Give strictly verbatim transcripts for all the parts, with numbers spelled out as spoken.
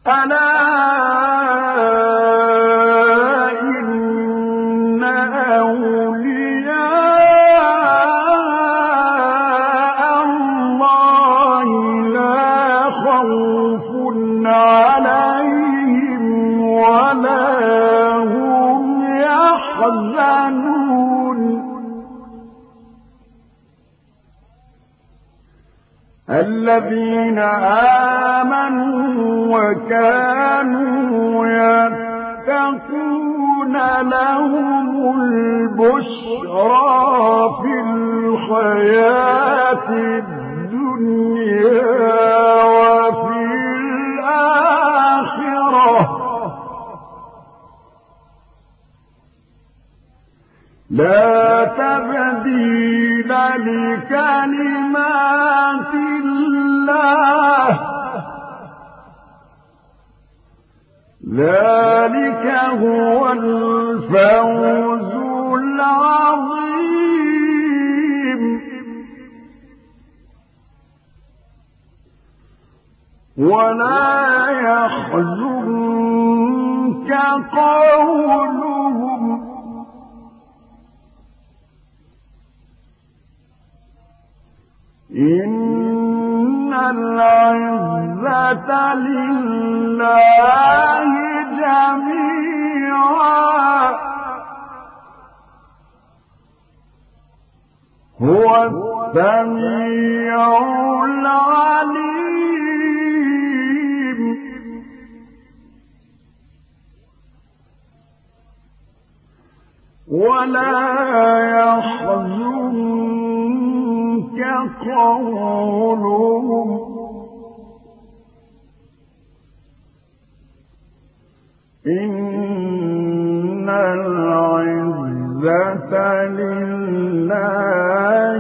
ألا إن أولياء الله لا خوف عليهم ولا هم يحزنون الذين آمنوا وكانوا يتقون لهم البشرى في الحياة الدنيا وفي الآخرة لا تبديل لكلمات الله ذلك هو الفوز العظيم ولا يحزنك قولهم إن العزة لله جميعا هو السميع العليم ولا يحزنك قولهم إن العزة لله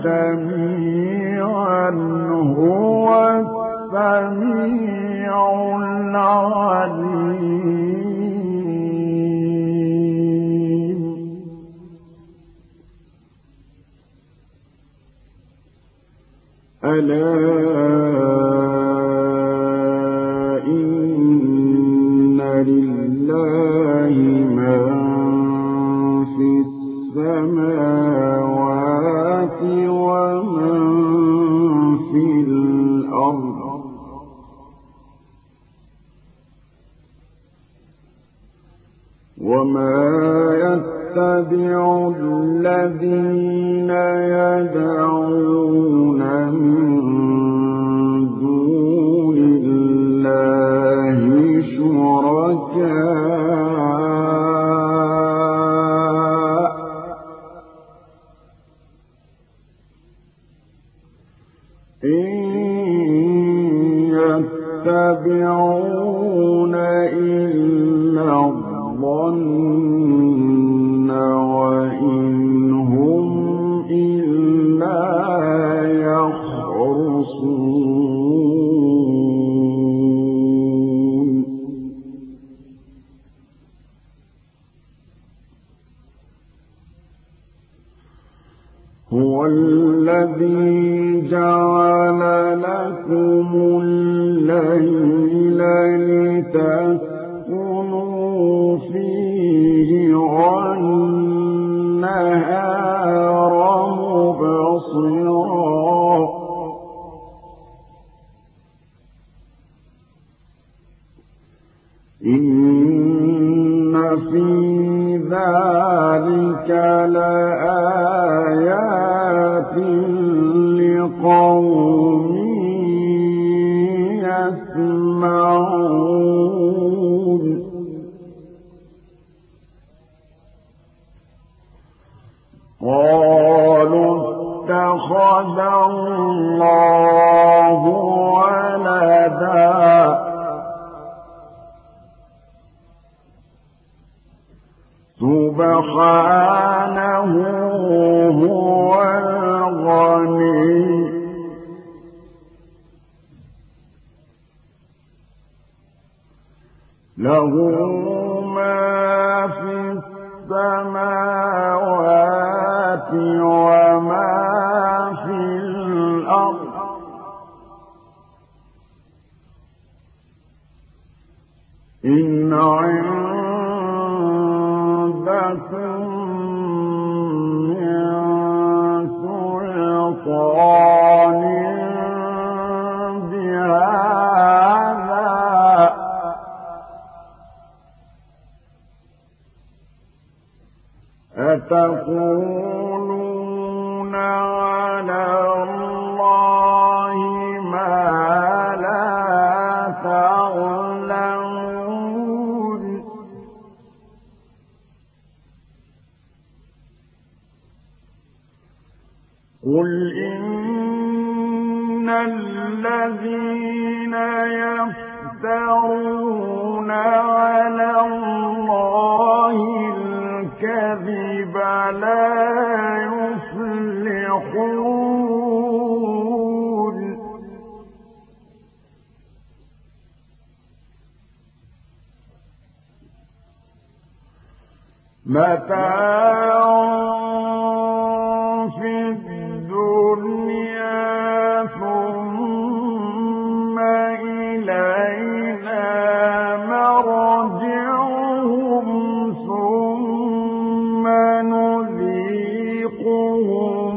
جميعا هو السميع العليم ألا إن لله من في السماوات ومن في الأرض وما يتبع الذين يدعون من دون الله شركاء إن يتبعون إلا الظن وإن هم إلا يخرصون هو الذي جعل لكم الليل لتسكنوا فيه والنهار مبصرا إن في ذلك لآيات لقوم يسمعون قالوا اتخذ الله ولدا سبحانه هو الغني له ما في السماوات وما في الأرض إن عندكم من سلطان بهذا أتقولون على الله ما لا تعلمون قل إن الذين يفترون على الله الكذب لا يفلحون متاع في الدنيا ثم إلينا مرجعهم ثم نذيقهم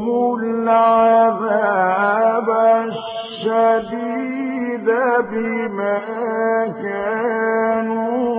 العذاب الشديد بما كانوا